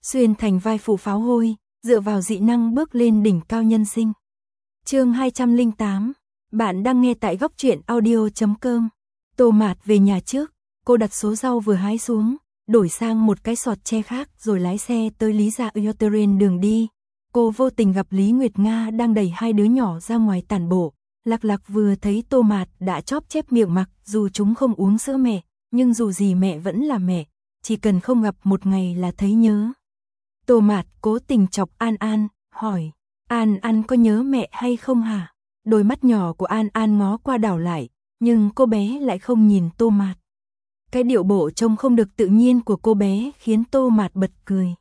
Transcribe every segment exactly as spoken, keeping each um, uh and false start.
xuyên thành vai phụ pháo hôi, dựa vào dị năng bước lên đỉnh cao nhân sinh. Chương hai trăm lẻ tám, bạn đang nghe tại góc truyện audio chấm com. Tô Mạt về nhà trước, cô đặt số rau vừa hái xuống, đổi sang một cái sọt tre khác rồi lái xe tới Lý Gia Yoteren đường đi. Cô vô tình gặp Lý Nguyệt Nga đang đẩy hai đứa nhỏ ra ngoài tản bộ. Lạc Lạc vừa thấy Tô Mạt đã chóp chép miệng mặc, dù chúng không uống sữa mẹ, nhưng dù gì mẹ vẫn là mẹ, chỉ cần không gặp một ngày là thấy nhớ. Tô Mạt cố tình chọc An An, hỏi, An An có nhớ mẹ hay không hả? Đôi mắt nhỏ của An An ngó qua đảo lại, nhưng cô bé lại không nhìn Tô Mạt. Cái điệu bộ trông không được tự nhiên của cô bé khiến Tô Mạt bật cười.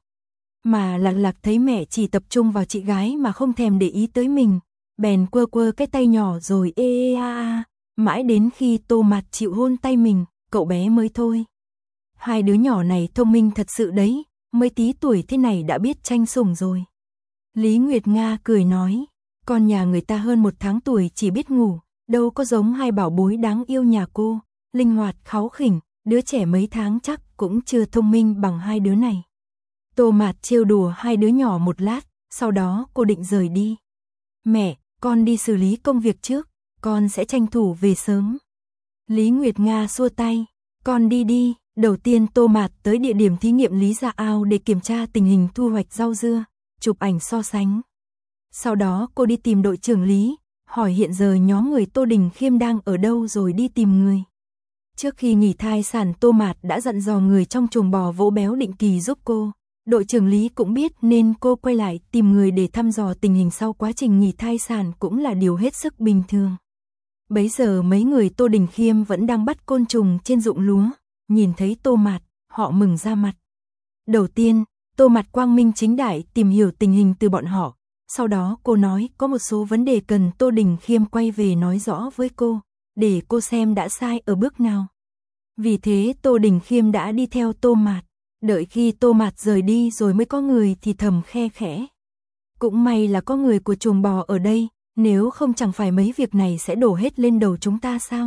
Mà Lạc Lạc thấy mẹ chỉ tập trung vào chị gái mà không thèm để ý tới mình, bèn quơ quơ cái tay nhỏ rồi ê ê a a, mãi đến khi Tô Mạt chịu hôn tay mình, cậu bé mới thôi. Hai đứa nhỏ này thông minh thật sự đấy, mấy tí tuổi thế này đã biết tranh sủng rồi. Lý Nguyệt Nga cười nói, con nhà người ta hơn một tháng tuổi chỉ biết ngủ, đâu có giống hai bảo bối đáng yêu nhà cô, linh hoạt kháu khỉnh, đứa trẻ mấy tháng chắc cũng chưa thông minh bằng hai đứa này. Tô Mạt trêu đùa hai đứa nhỏ một lát, sau đó cô định rời đi. Mẹ, con đi xử lý công việc trước, con sẽ tranh thủ về sớm. Lý Nguyệt Nga xua tay, con đi đi. Đầu tiên Tô Mạt tới địa điểm thí nghiệm Lý Gia Ao để kiểm tra tình hình thu hoạch rau dưa, chụp ảnh so sánh. Sau đó cô đi tìm đội trưởng Lý, hỏi hiện giờ nhóm người Tô Đình Khiêm đang ở đâu rồi đi tìm người. Trước khi nghỉ thai sản Tô Mạt đã dặn dò người trong chuồng bò vỗ béo định kỳ giúp cô. Đội trưởng Lý cũng biết nên cô quay lại tìm người để thăm dò tình hình sau quá trình nghỉ thai sản cũng là điều hết sức bình thường. Bấy giờ mấy người Tô Đình Khiêm vẫn đang bắt côn trùng trên ruộng lúa. Nhìn thấy Tô Mạt, họ mừng ra mặt. Đầu tiên, Tô Mạt quang minh chính đại tìm hiểu tình hình từ bọn họ. Sau đó cô nói có một số vấn đề cần Tô Đình Khiêm quay về nói rõ với cô, để cô xem đã sai ở bước nào. Vì thế Tô Đình Khiêm đã đi theo Tô Mạt. Đợi khi Tô Mạt rời đi rồi mới có người thì thầm khe khẽ. Cũng may là có người của chuồng bò ở đây, nếu không chẳng phải mấy việc này sẽ đổ hết lên đầu chúng ta sao?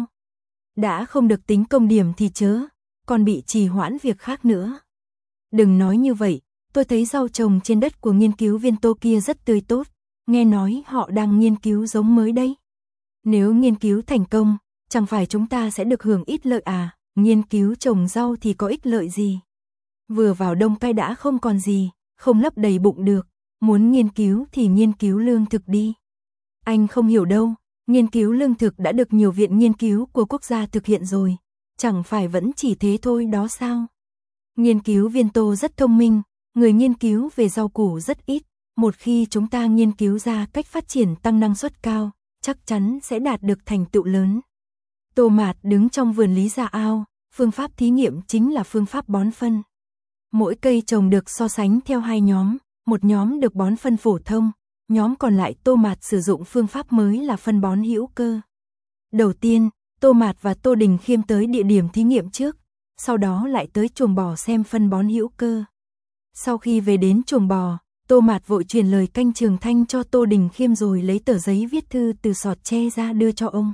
Đã không được tính công điểm thì chớ, còn bị trì hoãn việc khác nữa. Đừng nói như vậy, tôi thấy rau trồng trên đất của nghiên cứu viên Tô kia rất tươi tốt, nghe nói họ đang nghiên cứu giống mới đấy. Nếu nghiên cứu thành công, chẳng phải chúng ta sẽ được hưởng ít lợi à, nghiên cứu trồng rau thì có ích lợi gì. Vừa vào đông cay đã không còn gì, không lấp đầy bụng được, muốn nghiên cứu thì nghiên cứu lương thực đi. Anh không hiểu đâu, nghiên cứu lương thực đã được nhiều viện nghiên cứu của quốc gia thực hiện rồi. Chẳng phải vẫn chỉ thế thôi đó sao? Nghiên cứu viên Tô rất thông minh, người nghiên cứu về rau củ rất ít. Một khi chúng ta nghiên cứu ra cách phát triển tăng năng suất cao, chắc chắn sẽ đạt được thành tựu lớn. Tô Mạt đứng trong vườn Lý Gia Ao, phương pháp thí nghiệm chính là phương pháp bón phân. Mỗi cây trồng được so sánh theo hai nhóm, một nhóm được bón phân phổ thông, nhóm còn lại Tô Mạt sử dụng phương pháp mới là phân bón hữu cơ. Đầu tiên, Tô Mạt và Tô Đình Khiêm tới địa điểm thí nghiệm trước, sau đó lại tới chuồng bò xem phân bón hữu cơ. Sau khi về đến chuồng bò, Tô Mạt vội truyền lời canh Trường Thanh cho Tô Đình Khiêm rồi lấy tờ giấy viết thư từ sọt tre ra đưa cho ông.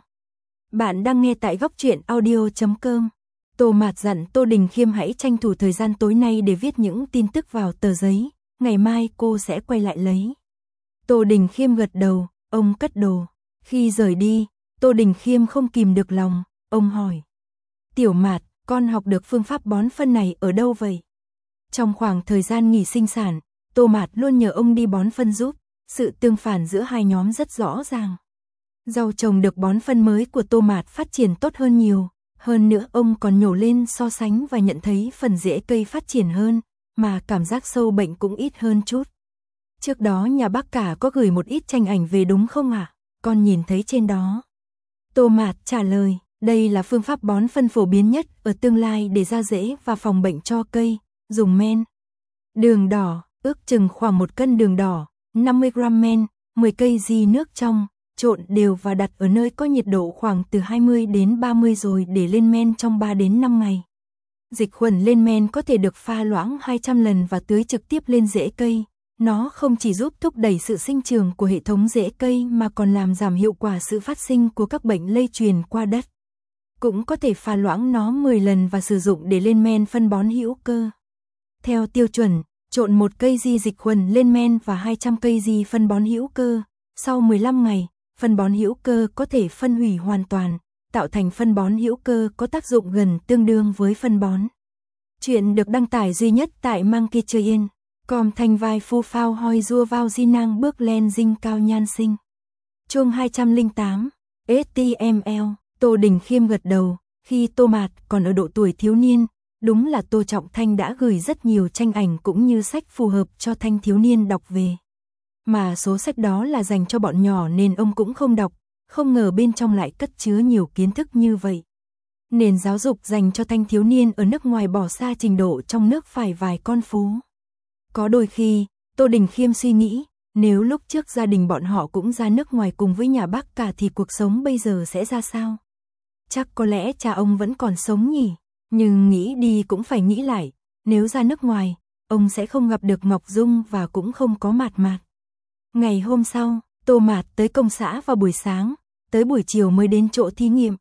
Bạn đang nghe tại góc truyện audio chấm com. Tô Mạt dặn Tô Đình Khiêm hãy tranh thủ thời gian tối nay để viết những tin tức vào tờ giấy, ngày mai cô sẽ quay lại lấy. Tô Đình Khiêm gật đầu, ông cất đồ. Khi rời đi, Tô Đình Khiêm không kìm được lòng, ông hỏi. Tiểu Mạt, con học được phương pháp bón phân này ở đâu vậy? Trong khoảng thời gian nghỉ sinh sản, Tô Mạt luôn nhờ ông đi bón phân giúp, sự tương phản giữa hai nhóm rất rõ ràng. Rau trồng được bón phân mới của Tô Mạt phát triển tốt hơn nhiều, hơn nữa ông còn nhổ lên so sánh và nhận thấy phần rễ cây phát triển hơn, mà cảm giác sâu bệnh cũng ít hơn chút. Trước đó nhà bác cả có gửi một ít tranh ảnh về đúng không ạ? À? Con nhìn thấy trên đó. Tô Mạt trả lời, đây là phương pháp bón phân phổ biến nhất ở tương lai để ra rễ và phòng bệnh cho cây, dùng men. Đường đỏ, ước chừng khoảng một cân đường đỏ, năm mươi gam men, mười cây di nước trong, trộn đều và đặt ở nơi có nhiệt độ khoảng từ hai mươi đến ba mươi rồi để lên men trong ba đến năm ngày. Dịch khuẩn lên men có thể được pha loãng hai trăm lần và tưới trực tiếp lên rễ cây. Nó không chỉ giúp thúc đẩy sự sinh trưởng của hệ thống rễ cây mà còn làm giảm hiệu quả sự phát sinh của các bệnh lây truyền qua đất. Cũng có thể pha loãng nó mười lần và sử dụng để lên men phân bón hữu cơ. Theo tiêu chuẩn, Trộn một cây di dịch khuẩn lên men và hai trăm cây di phân bón hữu cơ. Sau mười lăm ngày, phân bón hữu cơ có thể phân hủy hoàn toàn, tạo thành phân bón hữu cơ có tác dụng gần tương đương với phân bón. Chuyện được đăng tải duy nhất tại Monkey Train. Com thanh vai phu phao hoi rua vào di năng bước lên dinh cao nhan sinh. Chương hai trăm lẻ tám. ét tê em lờ. Tô Đình Khiêm gật đầu. Khi Tô Mạt còn ở độ tuổi thiếu niên, đúng là Tô Trọng Thanh đã gửi rất nhiều tranh ảnh cũng như sách phù hợp cho thanh thiếu niên đọc về. Mà số sách đó là dành cho bọn nhỏ nên ông cũng không đọc, không ngờ bên trong lại cất chứa nhiều kiến thức như vậy. Nền giáo dục dành cho thanh thiếu niên ở nước ngoài bỏ xa trình độ trong nước phải vài con phố. Có đôi khi, Tô Đình Khiêm suy nghĩ, nếu lúc trước gia đình bọn họ cũng ra nước ngoài cùng với nhà bác cả thì cuộc sống bây giờ sẽ ra sao? Chắc có lẽ cha ông vẫn còn sống nhỉ, nhưng nghĩ đi cũng phải nghĩ lại, nếu ra nước ngoài, ông sẽ không gặp được Ngọc Dung và cũng không có Mạt Mạt. Ngày hôm sau, Tô Mạt tới công xã vào buổi sáng, tới buổi chiều mới đến chỗ thí nghiệm.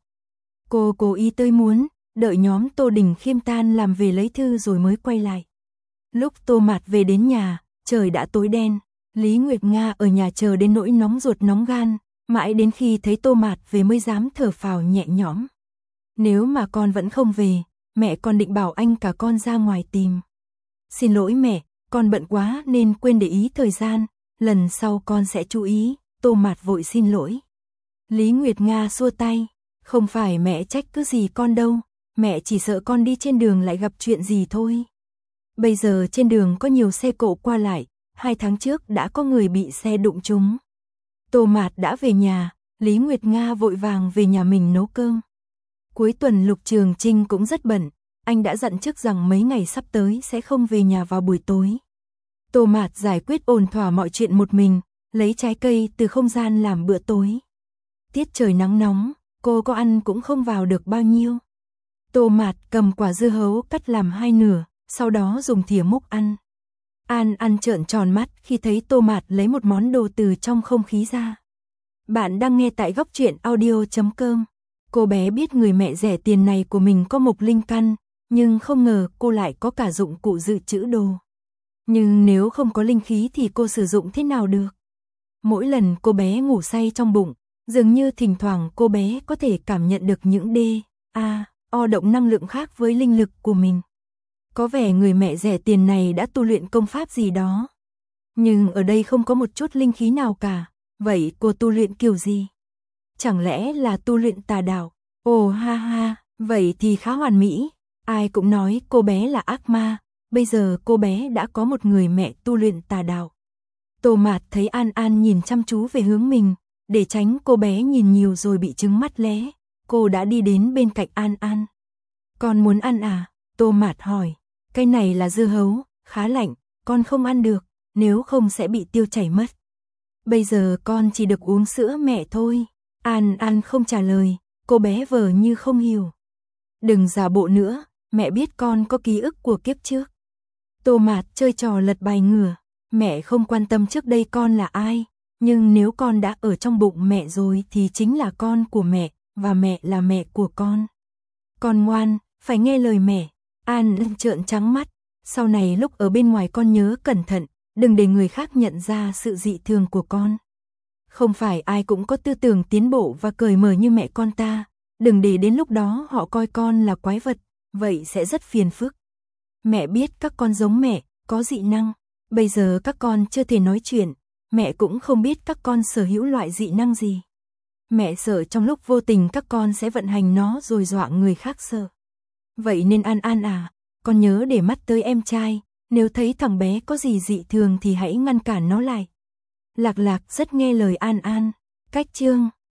Cô cố ý tới muốn, đợi nhóm Tô Đình Khiêm tan làm về lấy thư rồi mới quay lại. Lúc Tô Mạt về đến nhà, trời đã tối đen, Lý Nguyệt Nga ở nhà chờ đến nỗi nóng ruột nóng gan, mãi đến khi thấy Tô Mạt về mới dám thở phào nhẹ nhõm. Nếu mà con vẫn không về, mẹ con định bảo anh cả con ra ngoài tìm. Xin lỗi mẹ, con bận quá nên quên để ý thời gian, lần sau con sẽ chú ý. Tô Mạt vội xin lỗi. Lý Nguyệt Nga xua tay, không phải mẹ trách cứ gì con đâu, mẹ chỉ sợ con đi trên đường lại gặp chuyện gì thôi. Bây giờ trên đường có nhiều xe cộ qua lại, hai tháng trước đã có người bị xe đụng trúng. Tô Mạt đã về nhà, Lý Nguyệt Nga vội vàng về nhà mình nấu cơm. Cuối tuần Lục Trường Trinh cũng rất bận, anh đã dặn trước rằng mấy ngày sắp tới sẽ không về nhà vào buổi tối. Tô Mạt giải quyết ổn thỏa mọi chuyện một mình, lấy trái cây từ không gian làm bữa tối. Tiết trời nắng nóng, cô có ăn cũng không vào được bao nhiêu. Tô Mạt cầm quả dưa hấu cắt làm hai nửa, sau đó dùng thìa múc ăn. An An trợn tròn mắt khi thấy Tô Mạt lấy một món đồ từ trong không khí ra. Bạn đang nghe tại góc truyện audio chấm com. Cô bé biết người mẹ rẻ tiền này của mình có mộc linh căn, nhưng không ngờ cô lại có cả dụng cụ dự trữ đồ. Nhưng nếu không có linh khí thì cô sử dụng thế nào được? Mỗi lần cô bé ngủ say trong bụng, dường như thỉnh thoảng cô bé có thể cảm nhận được những đê, a, o động năng lượng khác với linh lực của mình. Có vẻ người mẹ rẻ tiền này đã tu luyện công pháp gì đó. Nhưng ở đây không có một chút linh khí nào cả, vậy cô tu luyện kiểu gì? Chẳng lẽ là tu luyện tà đạo? Ồ ha ha, vậy thì khá hoàn mỹ. Ai cũng nói cô bé là ác ma, bây giờ cô bé đã có một người mẹ tu luyện tà đạo. Tô Mạt thấy An An nhìn chăm chú về hướng mình, để tránh cô bé nhìn nhiều rồi bị trứng mắt lé, cô đã đi đến bên cạnh An An. Con muốn ăn à? Tô Mạt hỏi. Cái này là dưa hấu, khá lạnh, con không ăn được, nếu không sẽ bị tiêu chảy mất. Bây giờ con chỉ được uống sữa mẹ thôi. An An không trả lời, cô bé vờ như không hiểu. Đừng giả bộ nữa, mẹ biết con có ký ức của kiếp trước. Tô Mạt chơi trò lật bài ngửa, mẹ không quan tâm trước đây con là ai, nhưng nếu con đã ở trong bụng mẹ rồi thì chính là con của mẹ, và mẹ là mẹ của con. Con ngoan, phải nghe lời mẹ. An An trợn trắng mắt, sau này lúc ở bên ngoài con nhớ cẩn thận, đừng để người khác nhận ra sự dị thường của con. Không phải ai cũng có tư tưởng tiến bộ và cởi mở như mẹ con ta, đừng để đến lúc đó họ coi con là quái vật, vậy sẽ rất phiền phức. Mẹ biết các con giống mẹ, có dị năng, bây giờ các con chưa thể nói chuyện, mẹ cũng không biết các con sở hữu loại dị năng gì. Mẹ sợ trong lúc vô tình các con sẽ vận hành nó rồi dọa người khác sợ. Vậy nên An An à, con nhớ để mắt tới em trai, nếu thấy thằng bé có gì dị thường thì hãy ngăn cản nó lại. Lạc Lạc rất nghe lời An An. Cách chương